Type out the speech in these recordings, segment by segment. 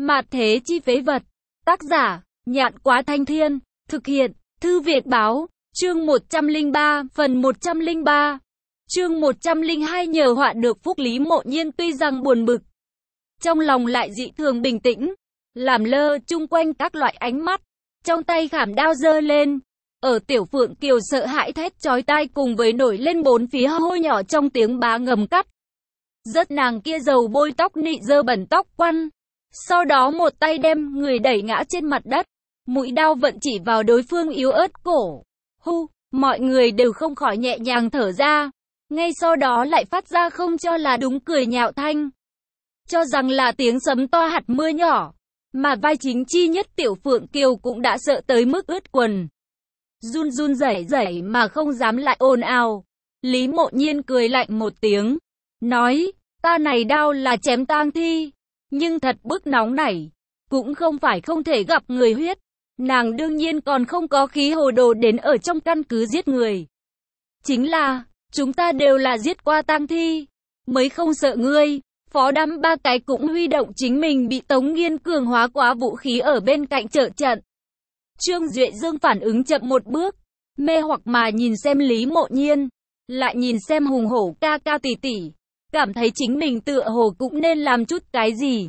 Mạt thế chi phế vật. Tác giả, Nhạn Quá Thanh Thiên. Thực hiện, Thư Việt Báo. Chương 103, phần 103. Chương 102 nhờ họa được phúc. Lý Mộ Nhiên tuy rằng buồn bực, trong lòng lại dị thường bình tĩnh, làm lơ chung quanh các loại ánh mắt. Trong tay khảm đao giơ lên. Ở Tiểu Phượng Kiều sợ hãi thét chói tai cùng với nổi lên bốn phía hôi nhỏ trong tiếng bá ngầm cắt. Rớt nàng kia dầu bôi tóc nị dơ bẩn tóc quăn. Sau đó một tay đem người đẩy ngã trên mặt đất. Mũi đao vận chỉ vào đối phương yếu ớt cổ. Hu, mọi người đều không khỏi nhẹ nhàng thở ra. Ngay sau đó lại phát ra không cho là đúng cười nhạo thanh. Cho rằng là tiếng sấm to hạt mưa nhỏ. Mà vai chính chi nhất Tiểu Phượng Kiều cũng đã sợ tới mức ướt quần. Run run rẩy rẩy mà không dám lại ồn ào. Lý Mộ Nhiên cười lạnh một tiếng. Nói, ta này đao là chém tang thi. Nhưng thật bức nóng nảy. Cũng không phải không thể gặp người huyết. Nàng đương nhiên còn không có khí hồ đồ đến ở trong căn cứ giết người. Chính là, chúng ta đều là giết qua tang thi. Mới không sợ ngươi. Phó Đắm ba cái cũng huy động chính mình bị Tống Nghiên cường hóa quá vũ khí ở bên cạnh trợ trận. Trương Duệ Dương phản ứng chậm một bước, mê hoặc mà nhìn xem Lý Mộ Nhiên, lại nhìn xem hùng hổ ca ca tỷ tỷ, cảm thấy chính mình tựa hồ cũng nên làm chút cái gì.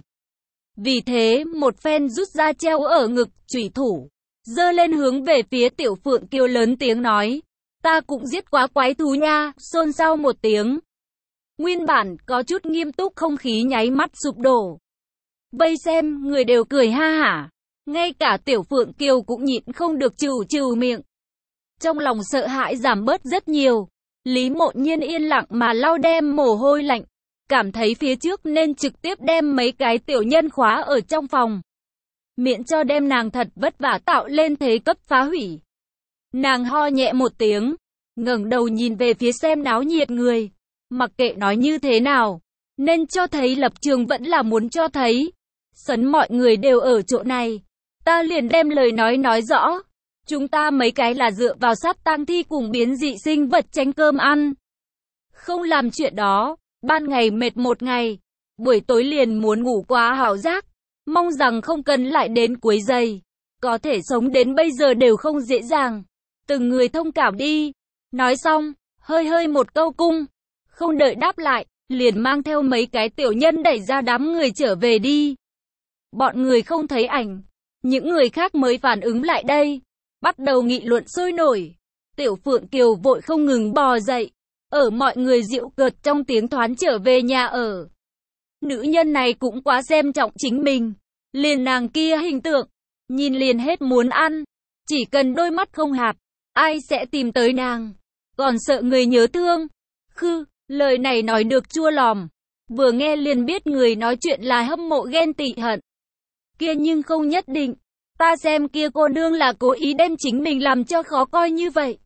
Vì thế, một phen rút ra treo ở ngực chủy thủ, giơ lên hướng về phía Tiểu Phượng Kiều lớn tiếng nói, ta cũng giết quá quái thú nha. Xôn xao một tiếng. Nguyên bản có chút nghiêm túc không khí nháy mắt sụp đổ. Vây xem, người đều cười ha hả. Ngay cả Tiểu Phượng Kiều cũng nhịn không được trừ trừ miệng. Trong lòng sợ hãi giảm bớt rất nhiều. Lý Mộ Nhiên yên lặng mà lau đem mồ hôi lạnh. Cảm thấy phía trước nên trực tiếp đem mấy cái tiểu nhân khóa ở trong phòng. Miễn cho đem nàng thật vất vả tạo lên thế cấp phá hủy. Nàng ho nhẹ một tiếng. Ngẩng đầu nhìn về phía xem náo nhiệt người. Mặc kệ nói như thế nào. Nên cho thấy lập trường vẫn là muốn cho thấy. Sấn mọi người đều ở chỗ này. Ta liền đem lời nói rõ. Chúng ta mấy cái là dựa vào sát tang thi cùng biến dị sinh vật tranh cơm ăn. Không làm chuyện đó. Ban ngày mệt một ngày. Buổi tối liền muốn ngủ quá hảo giác. Mong rằng không cần lại đến quấy rầy. Có thể sống đến bây giờ đều không dễ dàng. Từng người thông cảm đi. Nói xong, hơi một câu cung. Không đợi đáp lại, liền mang theo mấy cái tiểu nhân đẩy ra đám người trở về đi. Bọn người không thấy ảnh. Những người khác mới phản ứng lại đây. Bắt đầu nghị luận sôi nổi. Tiểu Phượng Kiều vội không ngừng bò dậy. Ở mọi người giễu cợt trong tiếng thoán trở về nhà ở. Nữ nhân này cũng quá xem trọng chính mình. Liền nàng kia hình tượng. Nhìn liền hết muốn ăn. Chỉ cần đôi mắt không hạt. Ai sẽ tìm tới nàng. Còn sợ người nhớ thương. Khư, lời này nói được chua lòm. Vừa nghe liền biết người nói chuyện là hâm mộ ghen tị hận. Kia nhưng không nhất định. Ta xem kia cô nương là cố ý đem chính mình làm cho khó coi như vậy.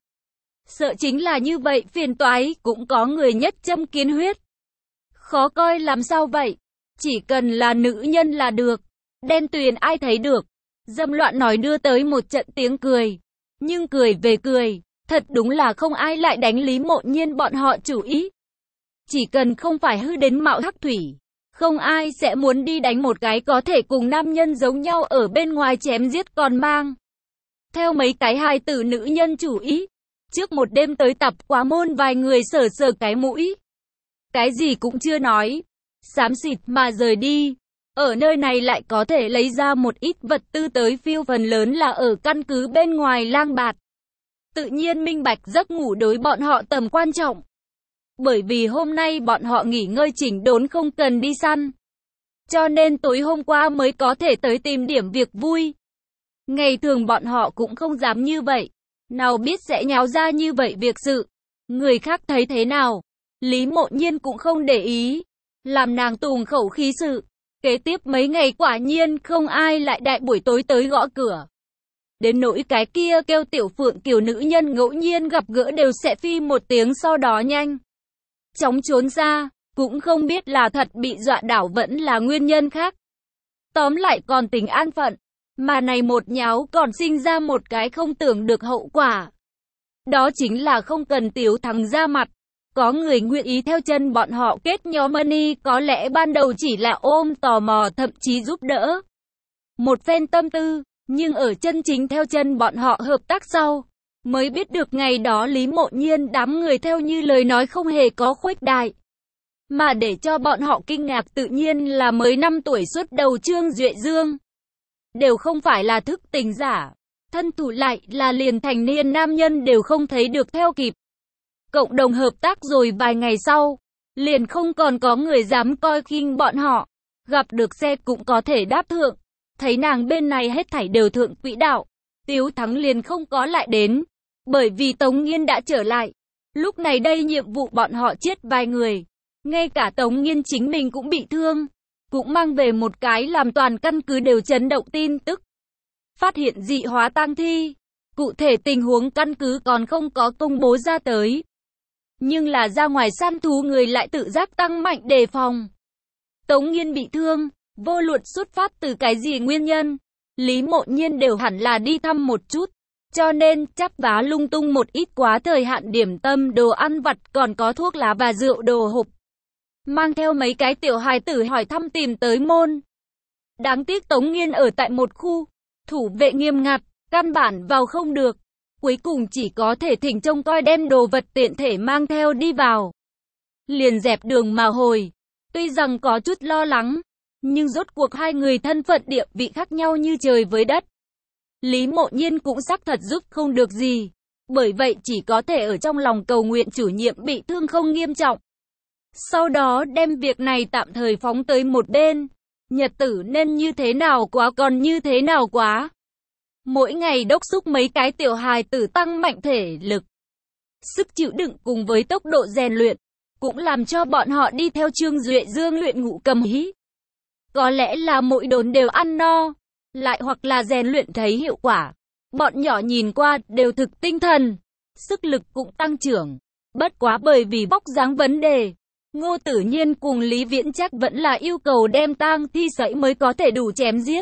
Sợ chính là như vậy phiền toái, cũng có người nhất châm kiến huyết. Khó coi làm sao vậy? Chỉ cần là nữ nhân là được. Đen tuyền ai thấy được. Dâm loạn nói đưa tới một trận tiếng cười. Nhưng cười về cười, thật đúng là không ai lại đánh Lý Mộ Nhiên bọn họ chủ ý. Chỉ cần không phải hư đến mạo hắc thủy. Không ai sẽ muốn đi đánh một cái có thể cùng nam nhân giống nhau ở bên ngoài chém giết còn mang. Theo mấy cái hài tử nữ nhân chủ ý. Trước một đêm tới tập quá môn vài người sờ cái mũi. Cái gì cũng chưa nói. Xám xịt mà rời đi. Ở nơi này lại có thể lấy ra một ít vật tư tới phiêu, phần lớn là ở căn cứ bên ngoài lang bạt. Tự nhiên minh bạch giấc ngủ đối bọn họ tầm quan trọng. Bởi vì hôm nay bọn họ nghỉ ngơi chỉnh đốn không cần đi săn. Cho nên tối hôm qua mới có thể tới tìm điểm việc vui. Ngày thường bọn họ cũng không dám như vậy. Nào biết sẽ nháo ra như vậy việc sự. Người khác thấy thế nào? Lý Mộ Nhiên cũng không để ý. Làm nàng tùng khẩu khí sự. Kế tiếp mấy ngày quả nhiên không ai lại đại buổi tối tới gõ cửa. Đến nỗi cái kia kêu Tiểu Phượng Kiều nữ nhân ngẫu nhiên gặp gỡ đều sẽ phi một tiếng sau đó nhanh chóng trốn ra, cũng không biết là thật bị dọa đảo vẫn là nguyên nhân khác. Tóm lại còn tính an phận, mà này một nháo còn sinh ra một cái không tưởng được hậu quả. Đó chính là không cần Tiếu Thắng ra mặt, có người nguyện ý theo chân bọn họ kết nhóm money, có lẽ ban đầu chỉ là ôm tò mò thậm chí giúp đỡ. một phen tâm tư, nhưng ở chân chính theo chân bọn họ hợp tác sau, mới biết được ngày đó Lý Mộ Nhiên đám người theo như lời nói không hề có khuếch đại. Mà để cho bọn họ kinh ngạc tự nhiên là mới 5 tuổi xuất đầu Trương Duệ Dương. Đều không phải là thức tỉnh giả, thân thủ lại là liền thành niên nam nhân đều không thấy được theo kịp. Cộng đồng hợp tác rồi vài ngày sau, liền không còn có người dám coi khinh bọn họ, gặp được xe cũng có thể đáp thượng. Thấy nàng bên này hết thảy đều thượng quỹ đạo, Tiếu Thắng liền không có lại đến, bởi vì Tống Nghiên đã trở lại. Lúc này đây nhiệm vụ bọn họ chết vài người, ngay cả Tống Nghiên chính mình cũng bị thương, cũng mang về một cái làm toàn căn cứ đều chấn động tin tức. Phát hiện dị hóa tang thi, cụ thể tình huống căn cứ còn không có công bố ra tới. Nhưng là ra ngoài săn thú người lại tự giác tăng mạnh đề phòng. Tống Nghiên bị thương, vô luận xuất phát từ cái gì nguyên nhân, Lý Mộ Nhiên đều hẳn là đi thăm một chút. Cho nên, chắp vá lung tung một ít quá thời hạn điểm tâm đồ ăn vặt còn có thuốc lá và rượu đồ hộp. Mang theo mấy cái tiểu hài tử hỏi thăm tìm tới môn. Đáng tiếc Tống Nghiên ở tại một khu, thủ vệ nghiêm ngặt, căn bản vào không được. Cuối cùng chỉ có thể thỉnh trông coi đem đồ vật tiện thể mang theo đi vào. Liền dẹp đường mà hồi. Tuy rằng có chút lo lắng, nhưng rốt cuộc hai người thân phận địa vị khác nhau như trời với đất. Lý Mộ Nhiên cũng xác thật giúp không được gì. Bởi vậy chỉ có thể ở trong lòng cầu nguyện chủ nhiệm bị thương không nghiêm trọng. Sau đó đem việc này tạm thời phóng tới một bên. Nhật tử nên như thế nào quá còn như thế nào quá. Mỗi ngày đốc thúc mấy cái tiểu hài tử tăng mạnh thể lực, sức chịu đựng cùng với tốc độ rèn luyện, cũng làm cho bọn họ đi theo Trương Duệ Dương luyện ngũ cầm hí. Có lẽ là mỗi đốn đều ăn no, lại hoặc là rèn luyện thấy hiệu quả. Bọn nhỏ nhìn qua đều thực tinh thần, sức lực cũng tăng trưởng. Bất quá bởi vì vóc dáng vấn đề, Ngô Tử Nhiên cùng Lý Viễn Trác vẫn là yêu cầu đem tang thi sẫy mới có thể đủ chém giết.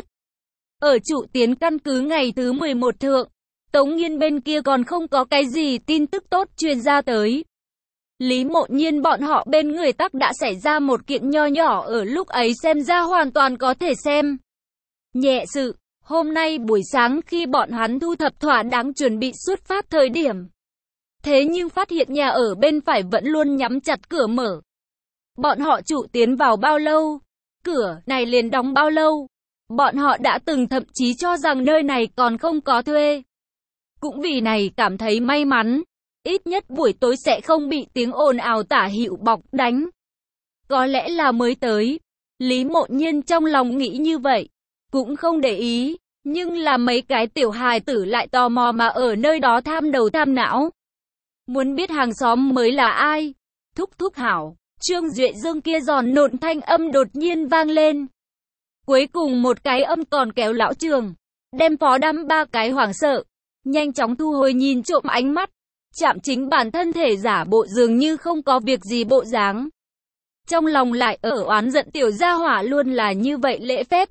Ở trụ tiến căn cứ ngày thứ 11 thượng, Tống Nghiên bên kia còn không có cái gì tin tức tốt truyền ra tới. Lý Mộ Nhiên bọn họ bên người tắc đã xảy ra một kiện nho nhỏ ở lúc ấy xem ra hoàn toàn có thể xem nhẹ sự. Hôm nay buổi sáng khi bọn hắn thu thập thỏa đáng chuẩn bị xuất phát thời điểm. Thế nhưng phát hiện nhà ở bên phải vẫn luôn nhắm chặt cửa mở. Bọn họ trụ tiến vào bao lâu? Cửa này liền đóng bao lâu? Bọn họ đã từng thậm chí cho rằng nơi này còn không có thuê. Cũng vì này cảm thấy may mắn. Ít nhất buổi tối sẽ không bị tiếng ồn ào tả hữu bọc đánh. Có lẽ là mới tới. Lý Mộ Nhiên trong lòng nghĩ như vậy. Cũng không để ý. Nhưng là mấy cái tiểu hài tử lại tò mò mà ở nơi đó tham đầu tham não. Muốn biết hàng xóm mới là ai? Thúc thúc hảo. Trương Duệ Dương kia giòn nộn thanh âm đột nhiên vang lên. Cuối cùng một cái âm còn kéo lão Trường. Đem phó đám ba cái hoảng sợ. Nhanh chóng thu hồi nhìn trộm ánh mắt. Chạm chính bản thân thể giả bộ dường như không có việc gì bộ dáng. Trong lòng lại ở oán giận tiểu gia hỏa luôn là như vậy lễ phép.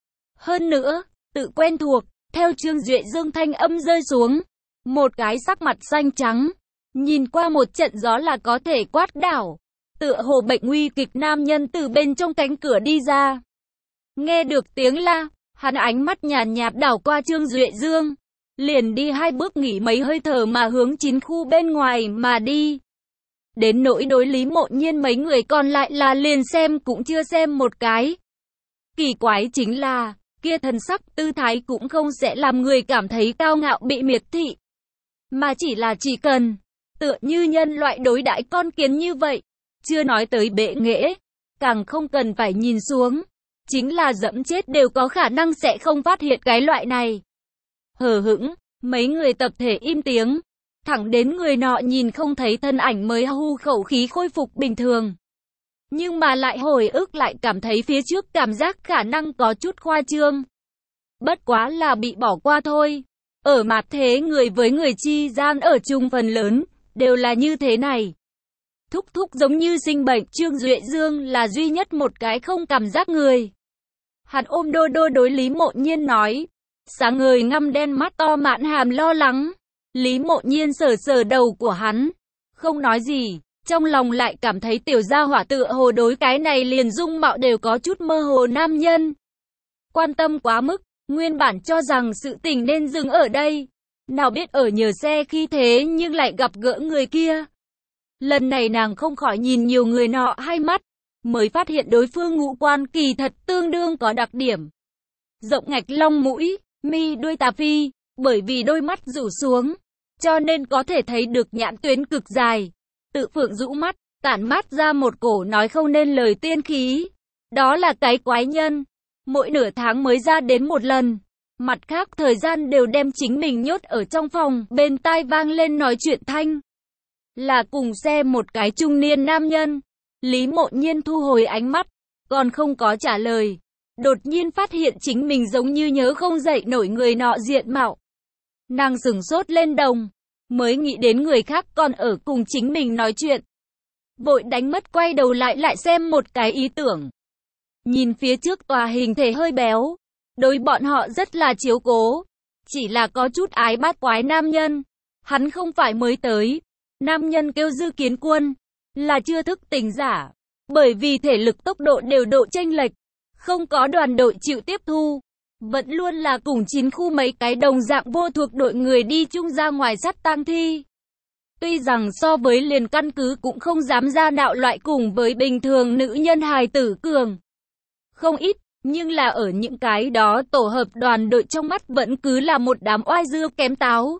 Hơn nữa, tự quen thuộc, theo Trương Duệ Dương thanh âm rơi xuống. Một cái sắc mặt xanh trắng. Nhìn qua một trận gió là có thể quát đảo. Tựa hồ bệnh nguy kịch nam nhân từ bên trong cánh cửa đi ra. Nghe được tiếng la, hắn ánh mắt nhàn nhạt đảo qua Trương Duệ Dương. Liền đi hai bước nghỉ mấy hơi thở mà hướng 9 khu bên ngoài mà đi. Đến nỗi đối Lý Mộ Nhiên mấy người còn lại là liền xem cũng chưa xem một cái. Kỳ quái chính là, kia thần sắc tư thái cũng không sẽ làm người cảm thấy cao ngạo bị miệt thị. Mà chỉ cần, tựa như nhân loại đối đãi con kiến như vậy, chưa nói tới bệ nghệ, càng không cần phải nhìn xuống. Chính là dẫm chết đều có khả năng sẽ không phát hiện cái loại này. Hờ hững, mấy người tập thể im tiếng. Thẳng đến người nọ nhìn không thấy thân ảnh mới hu khẩu khí khôi phục bình thường. Nhưng mà lại hồi ức lại cảm thấy phía trước cảm giác khả năng có chút khoa trương. Bất quá là bị bỏ qua thôi. Ở mặt thế người với người chi gian ở chung phần lớn, đều là như thế này. Thúc thúc giống như sinh bệnh, Trương Duệ Dương là duy nhất một cái không cảm giác người. Hắn ôm đô đô đối Lý Mộ Nhiên nói. Sáng ngời ngăm đen mắt to mạn hàm lo lắng. Lý Mộ Nhiên sờ sờ đầu của hắn. Không nói gì. Trong lòng lại cảm thấy tiểu gia hỏa tựa hồ đối cái này liền dung mạo đều có chút mơ hồ nam nhân. Quan tâm quá mức. Nguyên bản cho rằng sự tình nên dừng ở đây. Nào biết ở nhờ xe khi thế nhưng lại gặp gỡ người kia. Lần này nàng không khỏi nhìn nhiều người nọ hai mắt, mới phát hiện đối phương ngũ quan kỳ thật tương đương có đặc điểm. Rộng ngạch long mũi, mi đuôi tà phi, bởi vì đôi mắt rủ xuống, cho nên có thể thấy được nhãn tuyến cực dài. Tự phượng rũ mắt, tản mát ra một cổ nói không nên lời tiên khí. Đó là cái quái nhân, mỗi nửa tháng mới ra đến một lần. Mặt khác thời gian đều đem chính mình nhốt ở trong phòng, bên tai vang lên nói chuyện thanh. Là cùng xe một cái trung niên nam nhân. Lý Mộ Nhiên thu hồi ánh mắt, còn không có trả lời. Đột nhiên phát hiện chính mình giống như nhớ không dậy nổi người nọ diện mạo. Nàng sửng sốt lên đồng, mới nghĩ đến người khác còn ở cùng chính mình nói chuyện. Vội đánh mất quay đầu lại xem một cái ý tưởng. Nhìn phía trước tòa hình thể hơi béo, đối bọn họ rất là chiếu cố. Chỉ là có chút ái bát quái nam nhân. Hắn không phải mới tới. Nam nhân kêu Dư Kiến Quân, là chưa thức tỉnh giả. Bởi vì thể lực tốc độ đều độ chênh lệch, không có đoàn đội chịu tiếp thu. Vẫn luôn là cùng chiến khu mấy cái đồng dạng vô thuộc đội người đi chung ra ngoài sát tang thi. Tuy rằng so với liền căn cứ cũng không dám ra đạo loại cùng với bình thường nữ nhân hài tử cường không ít, nhưng là ở những cái đó tổ hợp đoàn đội trong mắt vẫn cứ là một đám oai dưa kém táo.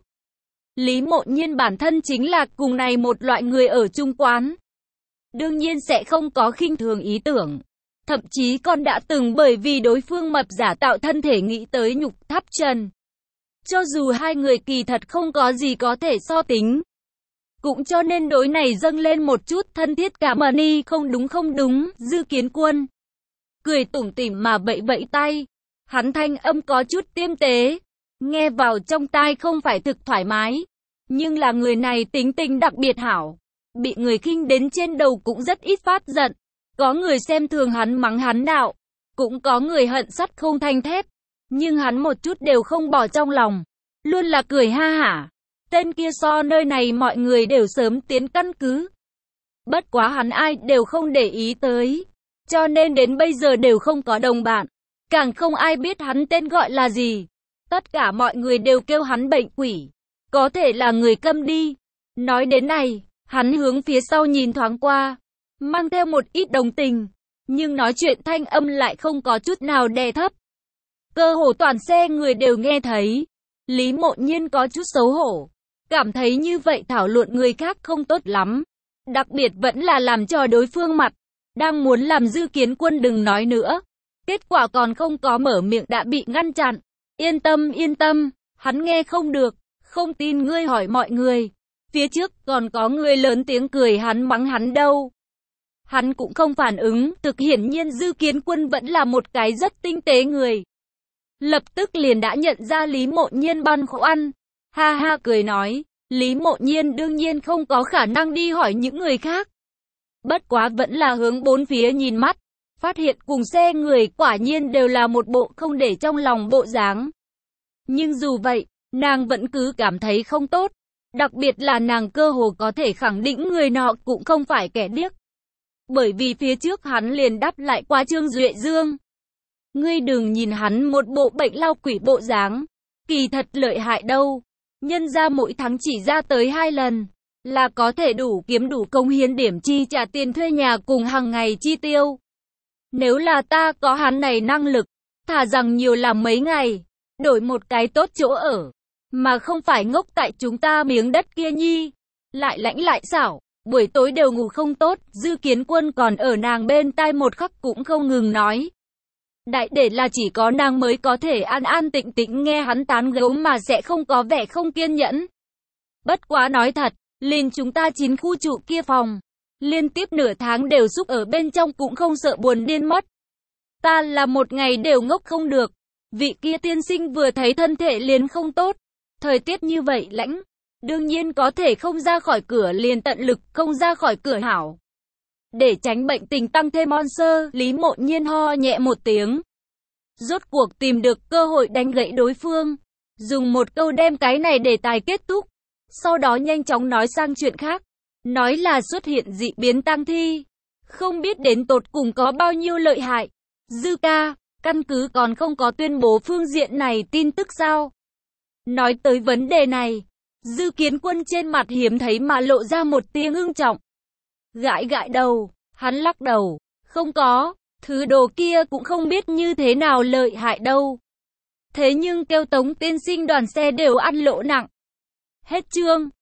Lý Mộ Nhiên bản thân chính là cùng này một loại người ở chung quán. Đương nhiên sẽ không có khinh thường ý tưởng. Thậm chí còn đã từng bởi vì đối phương mập giả tạo thân thể nghĩ tới nhục tháp trần. Cho dù hai người kỳ thật không có gì có thể so tính. Cũng cho nên đối này dâng lên một chút thân thiết cảm ơn. Không đúng, Dư Kiến Quân cười tủm tỉm mà vẫy vẫy tay. Hắn thanh âm có chút tiêm tế, nghe vào trong tai không phải thực thoải mái. Nhưng là người này tính tình đặc biệt hảo, bị người khinh đến trên đầu cũng rất ít phát giận. Có người xem thường hắn mắng hắn đạo, cũng có người hận sắt không thành thép. Nhưng hắn một chút đều không bỏ trong lòng, luôn là cười ha hả. Tên kia so nơi này mọi người đều sớm tiến căn cứ. Bất quá hắn ai đều không để ý tới, cho nên đến bây giờ đều không có đồng bạn. Càng không ai biết hắn tên gọi là gì. Tất cả mọi người đều kêu hắn bệnh quỷ. Có thể là người câm đi. Nói đến này, hắn hướng phía sau nhìn thoáng qua, mang theo một ít đồng tình, nhưng nói chuyện thanh âm lại không có chút nào đè thấp. Cơ hồ toàn xe người đều nghe thấy. Lý Mộ Nhiên có chút xấu hổ, cảm thấy như vậy thảo luận người khác không tốt lắm. Đặc biệt vẫn là làm cho đối phương mặt, đang muốn làm Dư Kiến Quân đừng nói nữa. Kết quả còn không có mở miệng đã bị ngăn chặn. Yên tâm, hắn nghe không được, không tin ngươi hỏi mọi người. Phía trước còn có người lớn tiếng cười hắn mắng hắn đâu. Hắn cũng không phản ứng, thực hiển nhiên Dư Kiến Quân vẫn là một cái rất tinh tế người. Lập tức liền đã nhận ra Lý Mộ Nhiên băn khoăn. Ha ha cười nói, Lý Mộ Nhiên đương nhiên không có khả năng đi hỏi những người khác. Bất quá vẫn là hướng bốn phía nhìn mắt, phát hiện cùng xe người quả nhiên đều là một bộ không để trong lòng bộ dáng. Nhưng dù vậy, nàng vẫn cứ cảm thấy không tốt. Đặc biệt là nàng cơ hồ có thể khẳng định người nọ cũng không phải kẻ điếc. Bởi vì phía trước hắn liền đáp lại qua Trương Duệ Dương. Ngươi đừng nhìn hắn một bộ bệnh lao quỷ bộ dáng, kỳ thật lợi hại đâu. Nhân ra mỗi tháng chỉ ra tới 2 lần, là có thể đủ kiếm đủ công hiến điểm chi trả tiền thuê nhà cùng hàng ngày chi tiêu. Nếu là ta có hắn này năng lực, thà rằng nhiều làm mấy ngày, đổi một cái tốt chỗ ở, mà không phải ngốc tại chúng ta miếng đất kia nhi. Lại lãnh lại xảo, buổi tối đều ngủ không tốt. Dư Kiến Quân còn ở nàng bên tai một khắc cũng không ngừng nói. Đại để là chỉ có nàng mới có thể an an tĩnh tĩnh nghe hắn tán gẫu mà sẽ không có vẻ không kiên nhẫn. Bất quá nói thật, liền chúng ta 9 khu trụ kia phòng, liên tiếp nửa tháng đều xúc ở bên trong cũng không sợ buồn điên mất. Ta là một ngày đều ngốc không được. Vị kia tiên sinh vừa thấy thân thể liền không tốt. Thời tiết như vậy lãnh, đương nhiên có thể không ra khỏi cửa liền tận lực không ra khỏi cửa hảo. Để tránh bệnh tình tăng thêm monster, Lý Mộ Nhiên ho nhẹ một tiếng. Rốt cuộc tìm được cơ hội đánh gãy đối phương. Dùng một câu đem cái này đề tài kết thúc. Sau đó nhanh chóng nói sang chuyện khác. Nói là xuất hiện dị biến tang thi. Không biết đến tột cùng có bao nhiêu lợi hại. Dư ca, Căn cứ còn không có tuyên bố phương diện này tin tức sao? Nói tới vấn đề này, Dư Kiến Quân trên mặt hiếm thấy mà lộ ra một tia ngưng trọng. Gãi gãi đầu, hắn lắc đầu, không có, thứ đồ kia cũng không biết như thế nào lợi hại đâu. Thế nhưng kêu Tống tiên sinh đoàn xe đều ăn lỗ nặng. Hết chương.